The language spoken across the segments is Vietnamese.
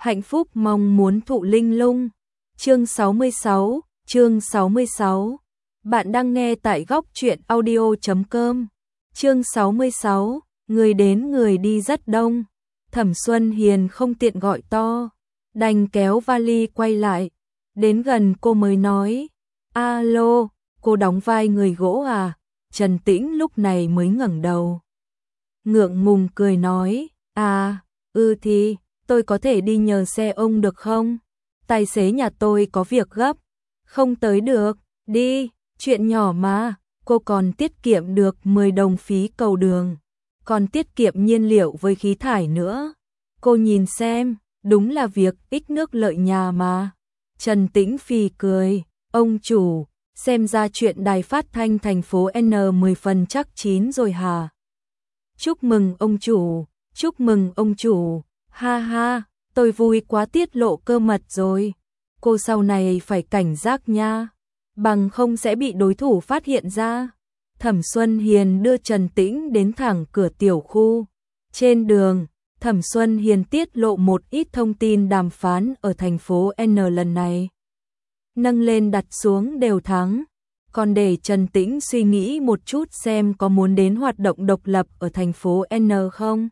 hạnh phúc mong muốn thụ linh lung. Chương 66, chương 66. Bạn đang nghe tại góc truyện audio.com. Chương 66, người đến người đi rất đông. Thẩm Xuân Hiền không tiện gọi to, đành kéo vali quay lại. Đến gần cô mới nói, alo, cô đóng vai người gỗ à? Trần Tĩnh lúc này mới ngẩng đầu. Ngượng ngùng cười nói, thì, tôi có thể đi nhờ xe ông được không? Tài xế nhà tôi có việc gấp, không tới được, đi, chuyện nhỏ mà, cô còn tiết kiệm được 10 đồng phí cầu đường, còn tiết kiệm nhiên liệu với khí thải nữa. Cô nhìn xem, đúng là việc ích nước lợi nhà mà. Trần Tĩnh phì cười, ông chủ, xem ra chuyện đài phát thanh thành phố N 10 phần chắc chín rồi hả? Chúc mừng ông chủ, chúc mừng ông chủ, ha ha, tôi vui quá tiết lộ cơ mật rồi. Cô sau này phải cảnh giác nha, bằng không sẽ bị đối thủ phát hiện ra. Thẩm Xuân Hiền đưa Trần Tĩnh đến thẳng cửa tiểu khu. Trên đường, Thẩm Xuân Hiền tiết lộ một ít thông tin đàm phán ở thành phố N lần này. Nâng lên đặt xuống đều thắng, còn để Trần Tĩnh suy nghĩ một chút xem có muốn đến hoạt động độc lập ở thành phố N không.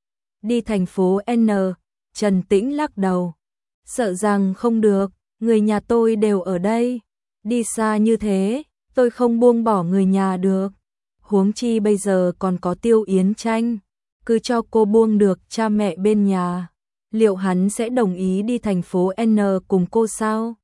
Đi thành phố N, Trần Tĩnh lắc đầu. Sợ rằng không được, người nhà tôi đều ở đây. Đi xa như thế, tôi không buông bỏ người nhà được. Huống chi bây giờ còn có Tiêu Yến Tranh. Cứ cho cô buông được cha mẹ bên nhà. Liệu hắn sẽ đồng ý đi thành phố N cùng cô sao?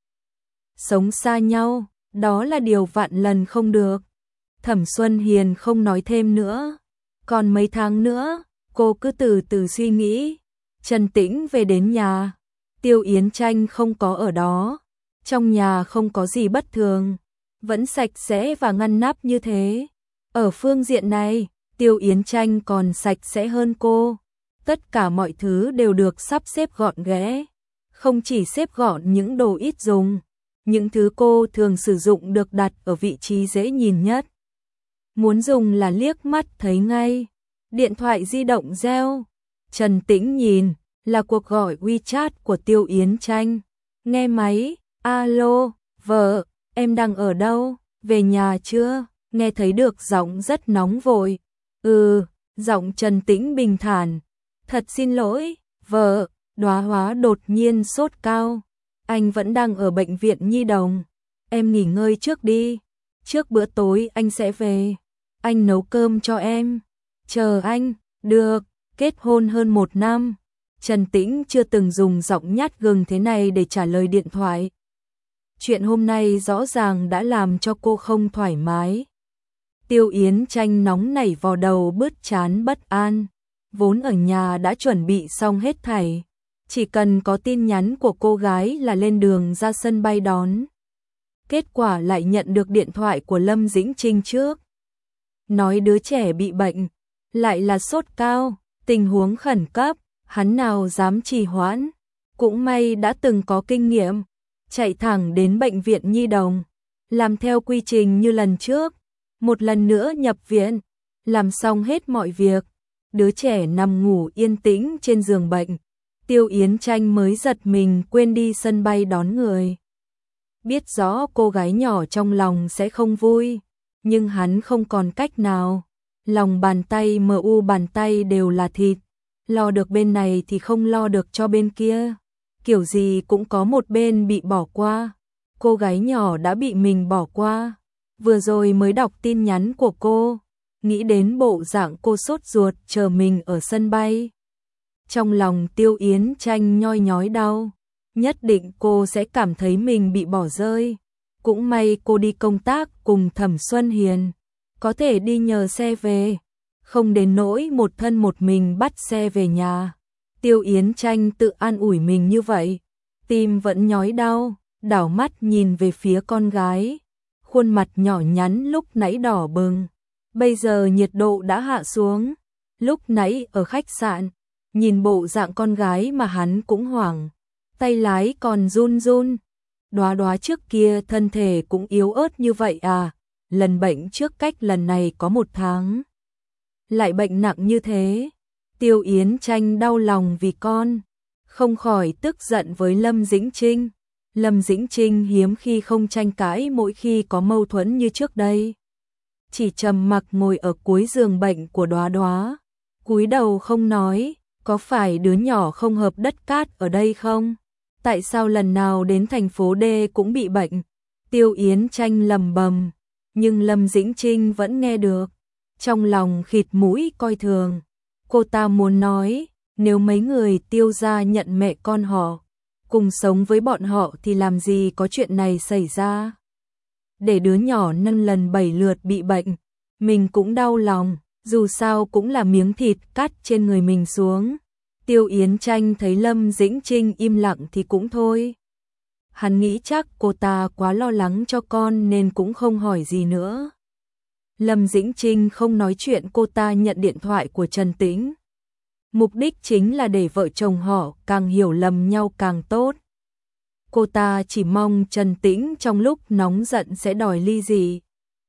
Sống xa nhau, đó là điều vạn lần không được. Thẩm Xuân Hiền không nói thêm nữa. Còn mấy tháng nữa, cô cứ từ từ suy nghĩ. Trần Tĩnh về đến nhà, Tiêu Yến Tranh không có ở đó. Trong nhà không có gì bất thường, vẫn sạch sẽ và ngăn nắp như thế. Ở phương diện này, Tiêu Yến Tranh còn sạch sẽ hơn cô. Tất cả mọi thứ đều được sắp xếp gọn ghẽ. Không chỉ xếp gọn những đồ ít dùng, những thứ cô thường sử dụng được đặt ở vị trí dễ nhìn nhất. Muốn dùng là liếc mắt thấy ngay. Điện thoại di động reo. Trần Tĩnh nhìn, là cuộc gọi WeChat của Tiêu Yến Tranh. Nghe máy, alo, vợ, em đang ở đâu, về nhà chưa? Nghe thấy được giọng rất nóng vội. Giọng Trần Tĩnh bình thản. Thật xin lỗi, vợ, Đóa Hóa đột nhiên sốt cao. Anh vẫn đang ở bệnh viện nhi đồng. Em nghỉ ngơi trước đi. Trước bữa tối anh sẽ về. Anh nấu cơm cho em. Chờ anh, được, kết hôn hơn 1 năm. Trần Tĩnh chưa từng dùng giọng nhát gừng thế này để trả lời điện thoại. Chuyện hôm nay rõ ràng đã làm cho cô không thoải mái. Tiêu Yến Tranh nóng nảy vào đầu bứt chán bất an. Vốn ở nhà đã chuẩn bị xong hết thảy. Chỉ cần có tin nhắn của cô gái là lên đường ra sân bay đón. Kết quả lại nhận được điện thoại của Lâm Dĩnh Trinh trước. Nói đứa trẻ bị bệnh, lại là sốt cao, tình huống khẩn cấp, hắn nào dám trì hoãn. Cũng may đã từng có kinh nghiệm, chạy thẳng đến bệnh viện nhi đồng, làm theo quy trình như lần trước, một lần nữa nhập viện, làm xong hết mọi việc. Đứa trẻ nằm ngủ yên tĩnh trên giường bệnh. Tiêu Yến Tranh mới giật mình quên đi sân bay đón người. Biết rõ cô gái nhỏ trong lòng sẽ không vui, nhưng hắn không còn cách nào. Lòng bàn tay bàn tay đều là thịt, lo được bên này thì không lo được cho bên kia. Kiểu gì cũng có một bên bị bỏ qua. Cô gái nhỏ đã bị mình bỏ qua. Vừa rồi mới đọc tin nhắn của cô, nghĩ đến bộ dạng cô sốt ruột chờ mình ở sân bay. Trong lòng Tiêu Yến Tranh nhoi nhói đau, nhất định cô sẽ cảm thấy mình bị bỏ rơi. Cũng may cô đi công tác cùng Thẩm Xuân Hiền, có thể đi nhờ xe về, không đến nỗi một thân một mình bắt xe về nhà. Tiêu Yến Tranh tự an ủi mình như vậy, tim vẫn nhói đau, đảo mắt nhìn về phía con gái. Khuôn mặt nhỏ nhắn lúc nãy đỏ bừng, bây giờ nhiệt độ đã hạ xuống. Lúc nãy ở khách sạn, nhìn bộ dạng con gái mà hắn cũng hoảng, tay lái còn run run. Đóa Đóa trước kia thân thể cũng yếu ớt như vậy à? Lần bệnh trước cách lần này có 1 tháng. Lại bệnh nặng như thế. Tiêu Yến Tranh đau lòng vì con. không khỏi tức giận với Lâm Dĩnh Trinh. Lâm Dĩnh Trinh hiếm khi không tranh cãi mỗi khi có mâu thuẫn như trước đây. Chỉ trầm mặc ngồi ở cuối giường bệnh của Đóa Đóa, cúi đầu không nói, có phải đứa nhỏ không hợp đất cát ở đây không? Tại sao lần nào đến thành phố D cũng bị bệnh? Tiêu Yến Tranh lầm bầm, nhưng Lâm Dĩnh Trinh vẫn nghe được, trong lòng khịt mũi coi thường. Cô ta muốn nói, nếu mấy người Tiêu gia nhận mẹ con họ, cùng sống với bọn họ thì làm gì có chuyện này xảy ra. Để đứa nhỏ 5 lần 7 lượt bị bệnh, mình cũng đau lòng, dù sao cũng là miếng thịt cắt trên người mình xuống. Tiêu Yến Tranh thấy Lâm Dĩnh Trinh im lặng thì cũng thôi. Hắn nghĩ chắc cô ta quá lo lắng cho con nên cũng không hỏi gì nữa. Lâm Dĩnh Trinh không nói chuyện, cô ta nhận điện thoại của Trần Tĩnh. Mục đích chính là để vợ chồng họ càng hiểu lầm nhau càng tốt. Cô ta chỉ mong Trần Tĩnh trong lúc nóng giận sẽ đòi ly dị.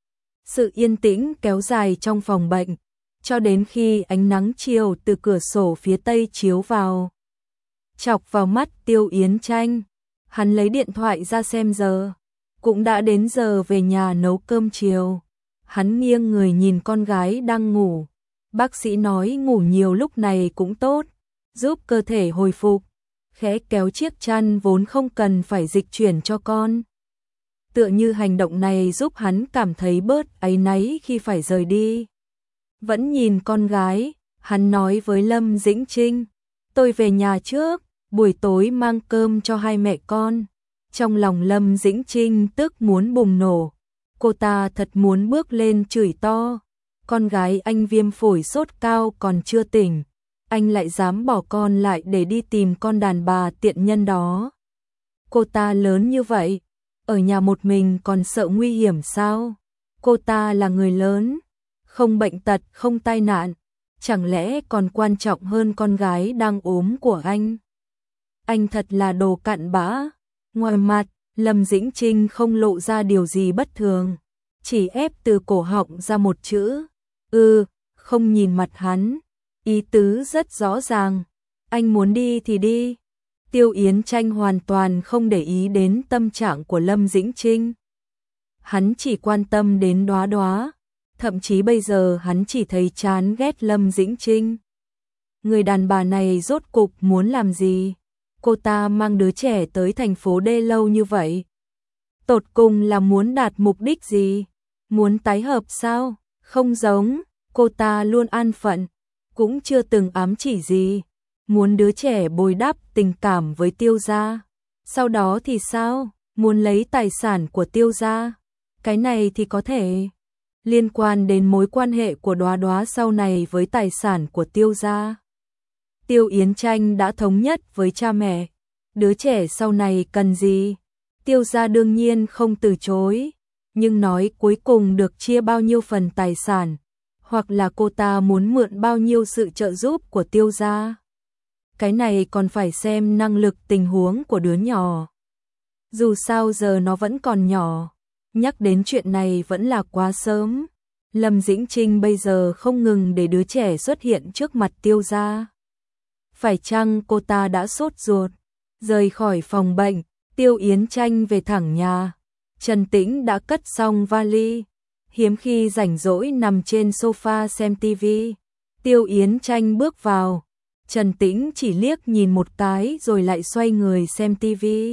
Sự yên tĩnh kéo dài trong phòng bệnh, cho đến khi ánh nắng chiều từ cửa sổ phía tây chiếu vào, chọc vào mắt Tiêu Yến Tranh. Hắn lấy điện thoại ra xem giờ, cũng đã đến giờ về nhà nấu cơm chiều. Hắn nghiêng người nhìn con gái đang ngủ. Bác sĩ nói ngủ nhiều lúc này cũng tốt, giúp cơ thể hồi phục. Khẽ kéo chiếc chăn vốn không cần phải dịch chuyển cho con. Tựa như hành động này giúp hắn cảm thấy bớt áy náy khi phải rời đi. Vẫn nhìn con gái, hắn nói với Lâm Dĩnh Trinh, tôi về nhà trước, buổi tối mang cơm cho hai mẹ con. Trong lòng Lâm Dĩnh Trinh tức muốn bùng nổ, cô ta thật muốn bước lên chửi to. Con gái anh viêm phổi sốt cao còn chưa tỉnh, anh lại dám bỏ con lại để đi tìm con đàn bà tiện nhân đó. Cô ta lớn như vậy, ở nhà một mình còn sợ nguy hiểm sao? Cô ta là người lớn, không bệnh tật, không tai nạn, chẳng lẽ còn quan trọng hơn con gái đang ốm của anh? Anh thật là đồ cặn bã. Ngoài mặt, Lâm Dĩnh Trinh không lộ ra điều gì bất thường, chỉ ép từ cổ họng ra một chữ, không nhìn mặt hắn, ý tứ rất rõ ràng, anh muốn đi thì đi. Tiêu Yến Tranh hoàn toàn không để ý đến tâm trạng của Lâm Dĩnh Trinh. Hắn chỉ quan tâm đến Đóa Đóa, thậm chí bây giờ hắn chỉ thấy chán ghét Lâm Dĩnh Trinh. Người đàn bà này rốt cục muốn làm gì? Cô ta mang đứa trẻ tới thành phố D lâu như vậy, tột cùng là muốn đạt mục đích gì? Muốn tái hợp sao? Không giống, cô ta luôn an phận, cũng chưa từng ám chỉ gì. Muốn đứa trẻ bồi đắp tình cảm với Tiêu gia. Sau đó thì sao? Muốn lấy tài sản của Tiêu gia. Cái này thì có thể liên quan đến mối quan hệ của Đóa Đóa sau này với tài sản của Tiêu gia. Tiêu Yến Tranh đã thống nhất với cha mẹ, đứa trẻ sau này cần gì, Tiêu gia đương nhiên không từ chối, nhưng nói cuối cùng được chia bao nhiêu phần tài sản, hoặc là cô ta muốn mượn bao nhiêu sự trợ giúp của Tiêu gia. Cái này còn phải xem năng lực tình huống của đứa nhỏ. Dù sao giờ nó vẫn còn nhỏ, nhắc đến chuyện này vẫn là quá sớm. Lâm Dĩnh Trinh bây giờ không ngừng để đứa trẻ xuất hiện trước mặt Tiêu gia. Phải chăng cô ta đã sốt ruột? Rời khỏi phòng bệnh, Tiêu Yến Tranh về thẳng nhà. Trần Tĩnh đã cất xong vali, hiếm khi rảnh rỗi nằm trên sofa xem tivi. Tiêu Yến Tranh bước vào, Trần Tĩnh chỉ liếc nhìn một cái rồi lại xoay người xem tivi.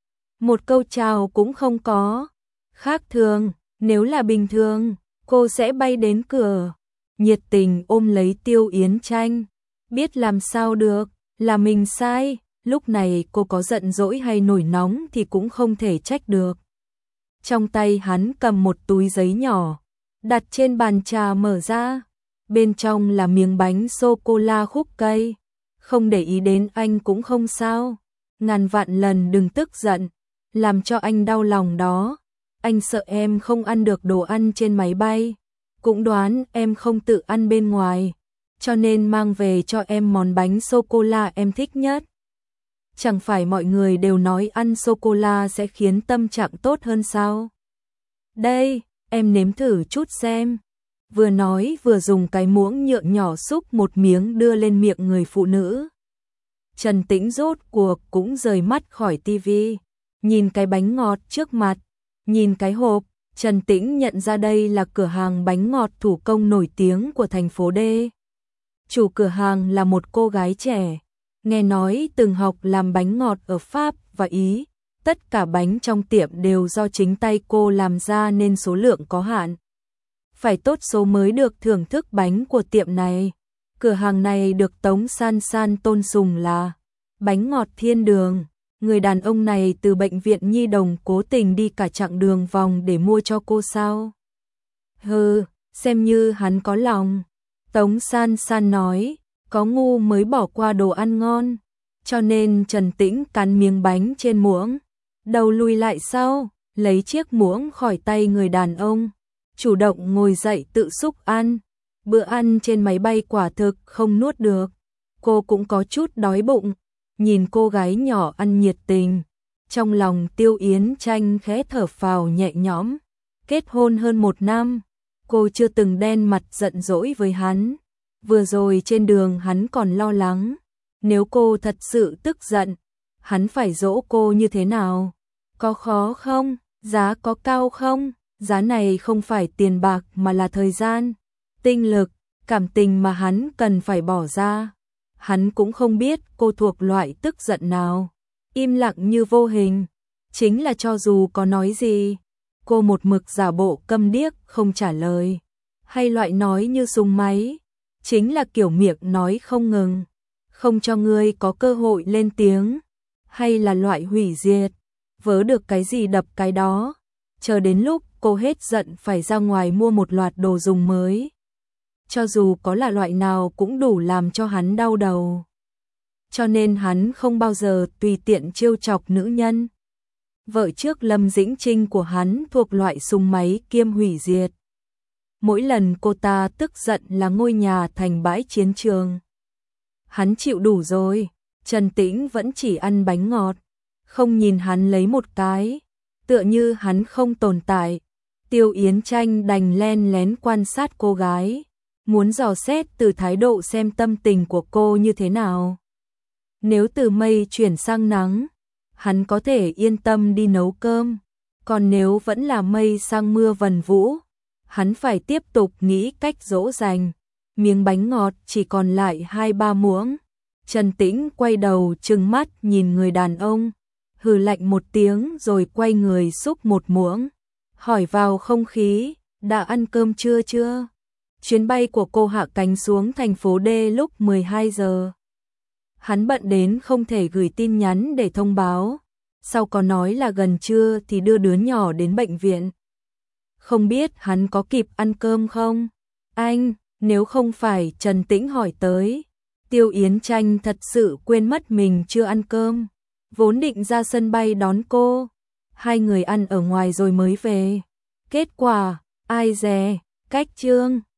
Một câu chào cũng không có. Khác thường, nếu là bình thường, cô sẽ bay đến cửa, nhiệt tình ôm lấy Tiêu Yến Tranh. Biết làm sao được, là mình sai, lúc này cô có giận dỗi hay nổi nóng thì cũng không thể trách được. Trong tay hắn cầm một túi giấy nhỏ, đặt trên bàn trà mở ra, bên trong là miếng bánh sô-cô-la khúc cây. Không để ý đến anh cũng không sao, ngàn vạn lần đừng tức giận, làm cho anh đau lòng đó. Anh sợ em không ăn được đồ ăn trên máy bay, cũng đoán em không tự ăn bên ngoài, cho nên mang về cho em món bánh sô-cô-la em thích nhất. Chẳng phải mọi người đều nói ăn sô-cô-la sẽ khiến tâm trạng tốt hơn sao? Đây, em nếm thử chút xem. Vừa nói vừa dùng cái muỗng nhựa nhỏ xúc một miếng đưa lên miệng người phụ nữ. Trần Tĩnh rốt cuộc cũng rời mắt khỏi tivi, nhìn cái bánh ngọt trước mặt, nhìn cái hộp, Trần Tĩnh nhận ra đây là cửa hàng bánh ngọt thủ công nổi tiếng của thành phố D. Chủ cửa hàng là một cô gái trẻ, nghe nói từng học làm bánh ngọt ở Pháp và Ý. Tất cả bánh trong tiệm đều do chính tay cô làm ra nên số lượng có hạn. Phải tốt số mới được thưởng thức bánh của tiệm này. Cửa hàng này được Tống San San tôn sùng là bánh ngọt thiên đường. Người đàn ông này từ bệnh viện Nhi Đồng cố tình đi cả chặng đường vòng để mua cho cô sao? Hừ, xem như hắn có lòng. Tống San San nói, có ngu mới bỏ qua đồ ăn ngon. Cho nên Trần Tĩnh cắn miếng bánh trên muỗng, đầu lùi lại sau, lấy chiếc muỗng khỏi tay người đàn ông, chủ động ngồi dậy tự xúc ăn. Bữa ăn trên máy bay quả thực không nuốt được. Cô cũng có chút đói bụng, nhìn cô gái nhỏ ăn nhiệt tình. Trong lòng Tiêu Yến Tranh khẽ thở phào nhẹ nhõm. Kết hôn hơn 1 năm, cô chưa từng đen mặt giận dỗi với hắn. Vừa rồi trên đường hắn còn lo lắng, nếu cô thật sự tức giận, hắn phải dỗ cô như thế nào? Có khó không? Giá có cao không? Giá này không phải tiền bạc mà là thời gian, tinh lực, cảm tình mà hắn cần phải bỏ ra. Hắn cũng không biết cô thuộc loại tức giận nào. Im lặng như vô hình, chính là cho dù có nói gì, cô một mực giả bộ câm điếc không trả lời. Hay loại nói như súng máy, chính là kiểu miệng nói không ngừng, không cho ngươi có cơ hội lên tiếng. Hay là loại hủy diệt, vớ được cái gì đập cái đó, chờ đến lúc cô hết giận phải ra ngoài mua một loạt đồ dùng mới. Cho dù có là loại nào cũng đủ làm cho hắn đau đầu. Cho nên hắn không bao giờ tùy tiện trêu chọc nữ nhân. Vợ trước Lâm Dĩnh Trinh của hắn thuộc loại súng máy kiêm hủy diệt. Mỗi lần cô ta tức giận là ngôi nhà thành bãi chiến trường. Hắn chịu đủ rồi. Trần Tĩnh vẫn chỉ ăn bánh ngọt, không nhìn hắn lấy một cái, tựa như hắn không tồn tại. Tiêu Yến Tranh đành len lén quan sát cô gái, muốn dò xét từ thái độ xem tâm tình của cô như thế nào. Nếu từ mây chuyển sang nắng, hắn có thể yên tâm đi nấu cơm, còn nếu vẫn là mây sang mưa vần vũ, hắn phải tiếp tục nghĩ cách dỗ dành. Miếng bánh ngọt chỉ còn lại 2-3 muỗng. Trần Tĩnh quay đầu trừng mắt nhìn người đàn ông, hừ lạnh một tiếng rồi quay người xúc một muỗng, hỏi vào không khí, đã ăn cơm chưa? Chuyến bay của cô hạ cánh xuống thành phố D lúc 12 giờ. Hắn bận đến không thể gửi tin nhắn để thông báo, sau có nói là gần trưa thì đưa đứa nhỏ đến bệnh viện. Không biết hắn có kịp ăn cơm không? Anh, nếu không phải Trần Tĩnh hỏi tới, Tiêu Yến Tranh thật sự quên mất mình chưa ăn cơm, vốn định ra sân bay đón cô. Hai người ăn ở ngoài rồi mới về. Kết quả, ai dè, cách trương,